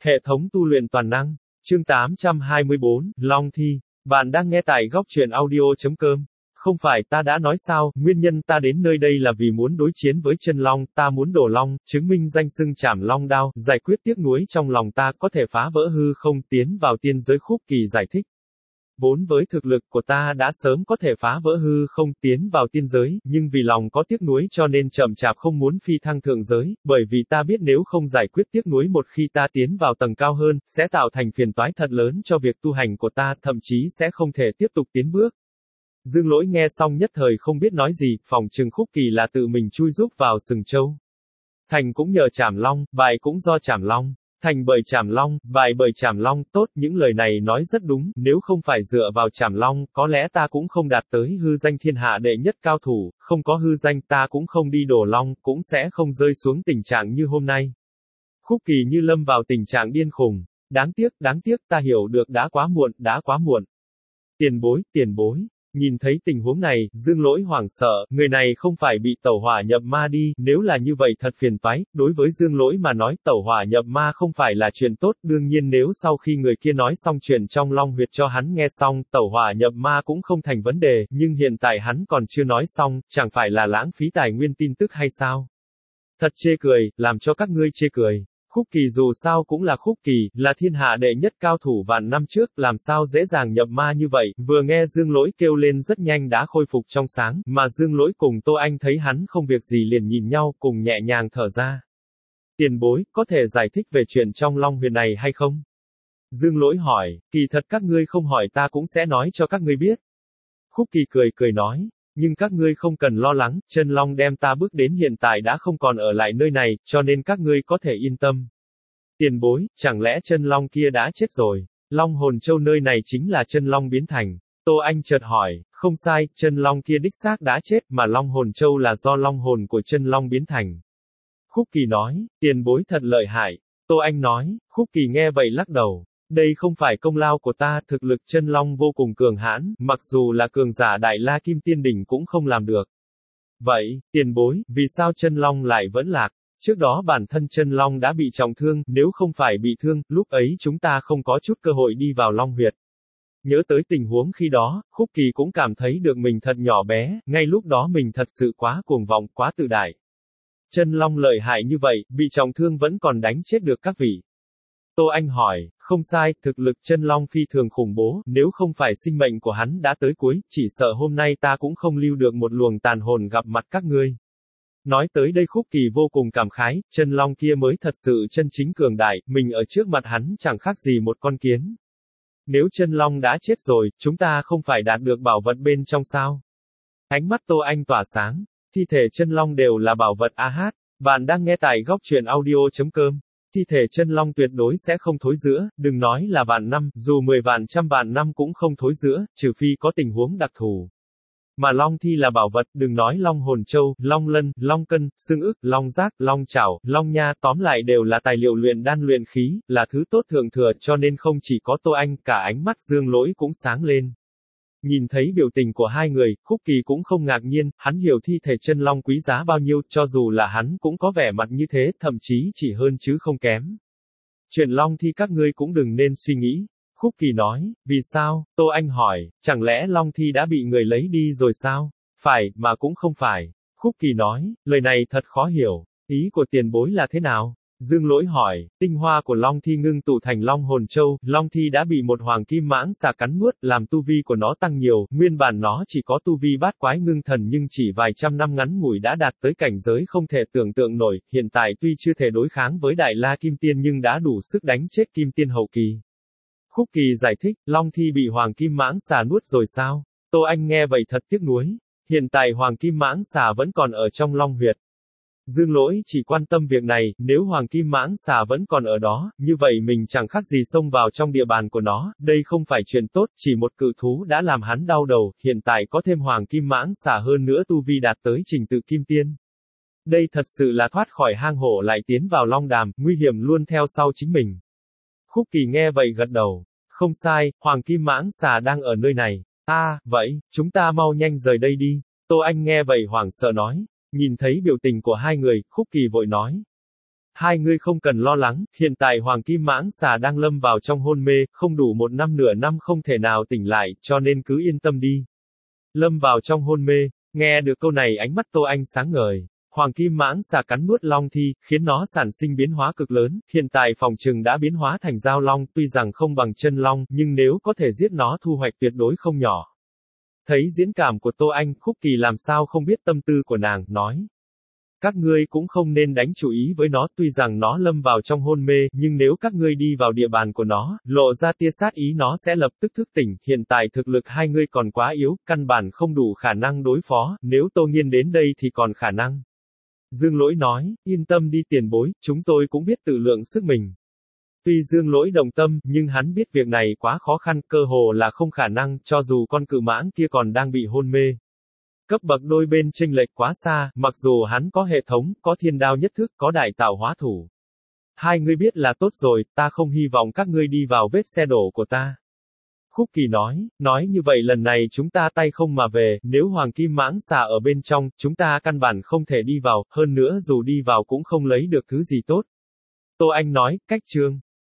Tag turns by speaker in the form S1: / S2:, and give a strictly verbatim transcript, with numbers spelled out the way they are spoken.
S1: Hệ thống tu luyện toàn năng. Chương tám trăm hai mươi bốn, Long Thi. Bạn đang nghe tại góc truyện audio.com. Không phải ta đã nói sao, nguyên nhân ta đến nơi đây là vì muốn đối chiến với chân long, ta muốn đổ long, chứng minh danh xưng trảm long đao, giải quyết tiếc nuối trong lòng ta, có thể phá vỡ hư không, tiến vào tiên giới. Khúc Kỳ giải thích. Vốn với thực lực của ta đã sớm có thể phá vỡ hư không, tiến vào tiên giới, nhưng vì lòng có tiếc nuối cho nên chậm chạp không muốn phi thăng thượng giới, bởi vì ta biết nếu không giải quyết tiếc nuối một khi ta tiến vào tầng cao hơn, sẽ tạo thành phiền toái thật lớn cho việc tu hành của ta, thậm chí sẽ không thể tiếp tục tiến bước. Dương Lỗi nghe xong nhất thời không biết nói gì, phòng trừng Khúc Kỳ là tự mình chui rúc vào sừng trâu. Thành cũng nhờ Trảm Long, bại cũng do Trảm Long. Thành bởi Trảm Long, bại bởi Trảm Long, tốt, những lời này nói rất đúng, nếu không phải dựa vào Trảm Long, có lẽ ta cũng không đạt tới hư danh thiên hạ đệ nhất cao thủ, không có hư danh ta cũng không đi đổ long, cũng sẽ không rơi xuống tình trạng như hôm nay. Khúc Kỳ như lâm vào tình trạng điên khùng, đáng tiếc, đáng tiếc, ta hiểu được đã quá muộn, đã quá muộn. Tiền bối, tiền bối. Nhìn thấy tình huống này, Dương Lỗi hoảng sợ, người này không phải bị tẩu hỏa nhập ma đi, nếu là như vậy thật phiền toái, đối với Dương Lỗi mà nói tẩu hỏa nhập ma không phải là chuyện tốt, đương nhiên nếu sau khi người kia nói xong chuyện trong long huyệt cho hắn nghe xong, tẩu hỏa nhập ma cũng không thành vấn đề, nhưng hiện tại hắn còn chưa nói xong, chẳng phải là lãng phí tài nguyên tin tức hay sao? Thật chê cười, làm cho các ngươi chê cười. Khúc Kỳ dù sao cũng là Khúc Kỳ, là thiên hạ đệ nhất cao thủ vạn năm trước, làm sao dễ dàng nhập ma như vậy, vừa nghe Dương Lỗi kêu lên rất nhanh đã khôi phục trong sáng, mà Dương Lỗi cùng Tô Anh thấy hắn không việc gì liền nhìn nhau, cùng nhẹ nhàng thở ra. Tiền bối, có thể giải thích về chuyện trong long huyền này hay không? Dương Lỗi hỏi, kỳ thật các ngươi không hỏi ta cũng sẽ nói cho các ngươi biết. Khúc Kỳ cười cười nói. Nhưng các ngươi không cần lo lắng, chân long đem ta bước đến hiện tại đã không còn ở lại nơi này, cho nên các ngươi có thể yên tâm. Tiền bối, chẳng lẽ chân long kia đã chết rồi? Long hồn châu nơi này chính là chân long biến thành. Tô Anh chợt hỏi, không sai, chân long kia đích xác đã chết, mà long hồn châu là do long hồn của chân long biến thành. Khúc Kỳ nói, tiền bối thật lợi hại. Tô Anh nói, Khúc Kỳ nghe vậy lắc đầu. Đây không phải công lao của ta, thực lực chân long vô cùng cường hãn, mặc dù là cường giả đại la kim tiên đỉnh cũng không làm được. Vậy, tiền bối, vì sao chân long lại vẫn lạc? Trước đó bản thân chân long đã bị trọng thương, nếu không phải bị thương, lúc ấy chúng ta không có chút cơ hội đi vào long huyệt. Nhớ tới tình huống khi đó, Khúc Kỳ cũng cảm thấy được mình thật nhỏ bé, ngay lúc đó mình thật sự quá cuồng vọng, quá tự đại. Chân long lợi hại như vậy, bị trọng thương vẫn còn đánh chết được các vị. Tô Anh hỏi, không sai, thực lực chân long phi thường khủng bố, nếu không phải sinh mệnh của hắn đã tới cuối, chỉ sợ hôm nay ta cũng không lưu được một luồng tàn hồn gặp mặt các ngươi. Nói tới đây Khúc Kỳ vô cùng cảm khái, chân long kia mới thật sự chân chính cường đại, mình ở trước mặt hắn chẳng khác gì một con kiến. Nếu chân long đã chết rồi, chúng ta không phải đạt được bảo vật bên trong sao? Ánh mắt Tô Anh tỏa sáng, thi thể chân long đều là bảo vật a hát, bạn đang nghe tại góc truyện audio.com. Thi thể chân long tuyệt đối sẽ không thối rữa, đừng nói là vạn năm, dù mười vạn trăm vạn năm cũng không thối rữa, trừ phi có tình huống đặc thù. Mà long thi là bảo vật, đừng nói long hồn châu, long lân, long cân, xương ức, long giác, long chảo, long nha, tóm lại đều là tài liệu luyện đan luyện khí, là thứ tốt thượng thừa, cho nên không chỉ có Tô Anh, cả ánh mắt Dương Lỗi cũng sáng lên. Nhìn thấy biểu tình của hai người, Khúc Kỳ cũng không ngạc nhiên, hắn hiểu thi thể chân long quý giá bao nhiêu, cho dù là hắn cũng có vẻ mặt như thế, thậm chí chỉ hơn chứ không kém. Chuyện long thi các ngươi cũng đừng nên suy nghĩ. Khúc Kỳ nói, vì sao? Tô Anh hỏi, chẳng lẽ long thi đã bị người lấy đi rồi sao? Phải, mà cũng không phải. Khúc Kỳ nói, lời này thật khó hiểu, ý của tiền bối là thế nào? Dương Lỗi hỏi, tinh hoa của long thi ngưng tụ thành long hồn châu, long thi đã bị một hoàng kim mãng xà cắn nuốt, làm tu vi của nó tăng nhiều, nguyên bản nó chỉ có tu vi bát quái ngưng thần nhưng chỉ vài trăm năm ngắn ngủi đã đạt tới cảnh giới không thể tưởng tượng nổi, hiện tại tuy chưa thể đối kháng với đại la kim tiên nhưng đã đủ sức đánh chết kim tiên hậu kỳ. Khúc Kỳ giải thích, long thi bị hoàng kim mãng xà nuốt rồi sao? Tô Anh nghe vậy thật tiếc nuối, hiện tại hoàng kim mãng xà vẫn còn ở trong long huyệt. Dương Lỗi chỉ quan tâm việc này, nếu hoàng kim mãng xà vẫn còn ở đó, như vậy mình chẳng khác gì xông vào trong địa bàn của nó, đây không phải chuyện tốt, chỉ một cự thú đã làm hắn đau đầu, hiện tại có thêm hoàng kim mãng xà hơn nữa tu vi đạt tới trình tự kim tiên. Đây thật sự là thoát khỏi hang hổ lại tiến vào long đàm, nguy hiểm luôn theo sau chính mình. Khúc Kỳ nghe vậy gật đầu, không sai, hoàng kim mãng xà đang ở nơi này. A, à, vậy, chúng ta mau nhanh rời đây đi. Tô Anh nghe vậy hoảng sợ nói. Nhìn thấy biểu tình của hai người, Khúc Kỳ vội nói. Hai ngươi không cần lo lắng, hiện tại Hoàng Kim Mãng Xà đang lâm vào trong hôn mê, không đủ một năm nửa năm không thể nào tỉnh lại, cho nên cứ yên tâm đi. Lâm vào trong hôn mê, nghe được câu này ánh mắt Tô Anh sáng ngời. Hoàng Kim Mãng Xà cắn nuốt long thi, khiến nó sản sinh biến hóa cực lớn, hiện tại phòng trừng đã biến hóa thành dao long, tuy rằng không bằng chân long, nhưng nếu có thể giết nó thu hoạch tuyệt đối không nhỏ. Thấy diễn cảm của Tô Anh, Khúc Kỳ làm sao không biết tâm tư của nàng, nói. Các ngươi cũng không nên đánh chú ý với nó, tuy rằng nó lâm vào trong hôn mê, nhưng nếu các ngươi đi vào địa bàn của nó, lộ ra tia sát ý nó sẽ lập tức thức tỉnh, hiện tại thực lực hai ngươi còn quá yếu, căn bản không đủ khả năng đối phó, nếu Tô Nghiên đến đây thì còn khả năng. Dương Lỗi nói, yên tâm đi tiền bối, chúng tôi cũng biết tự lượng sức mình. Tuy Dương Lỗi đồng tâm, nhưng hắn biết việc này quá khó khăn, cơ hồ là không khả năng, cho dù con cự mãng kia còn đang bị hôn mê. Cấp bậc đôi bên chênh lệch quá xa, mặc dù hắn có hệ thống, có thiên đao nhất thức, có đại tạo hóa thủ. Hai ngươi biết là tốt rồi, ta không hy vọng các ngươi đi vào vết xe đổ của ta. Khúc Kỳ nói, nói như vậy lần này chúng ta tay không mà về, nếu Hoàng Kim Mãng Xà ở bên trong, chúng ta căn bản không thể đi vào, hơn nữa dù đi vào cũng không lấy được thứ gì tốt. Tô Anh nói, cách chương.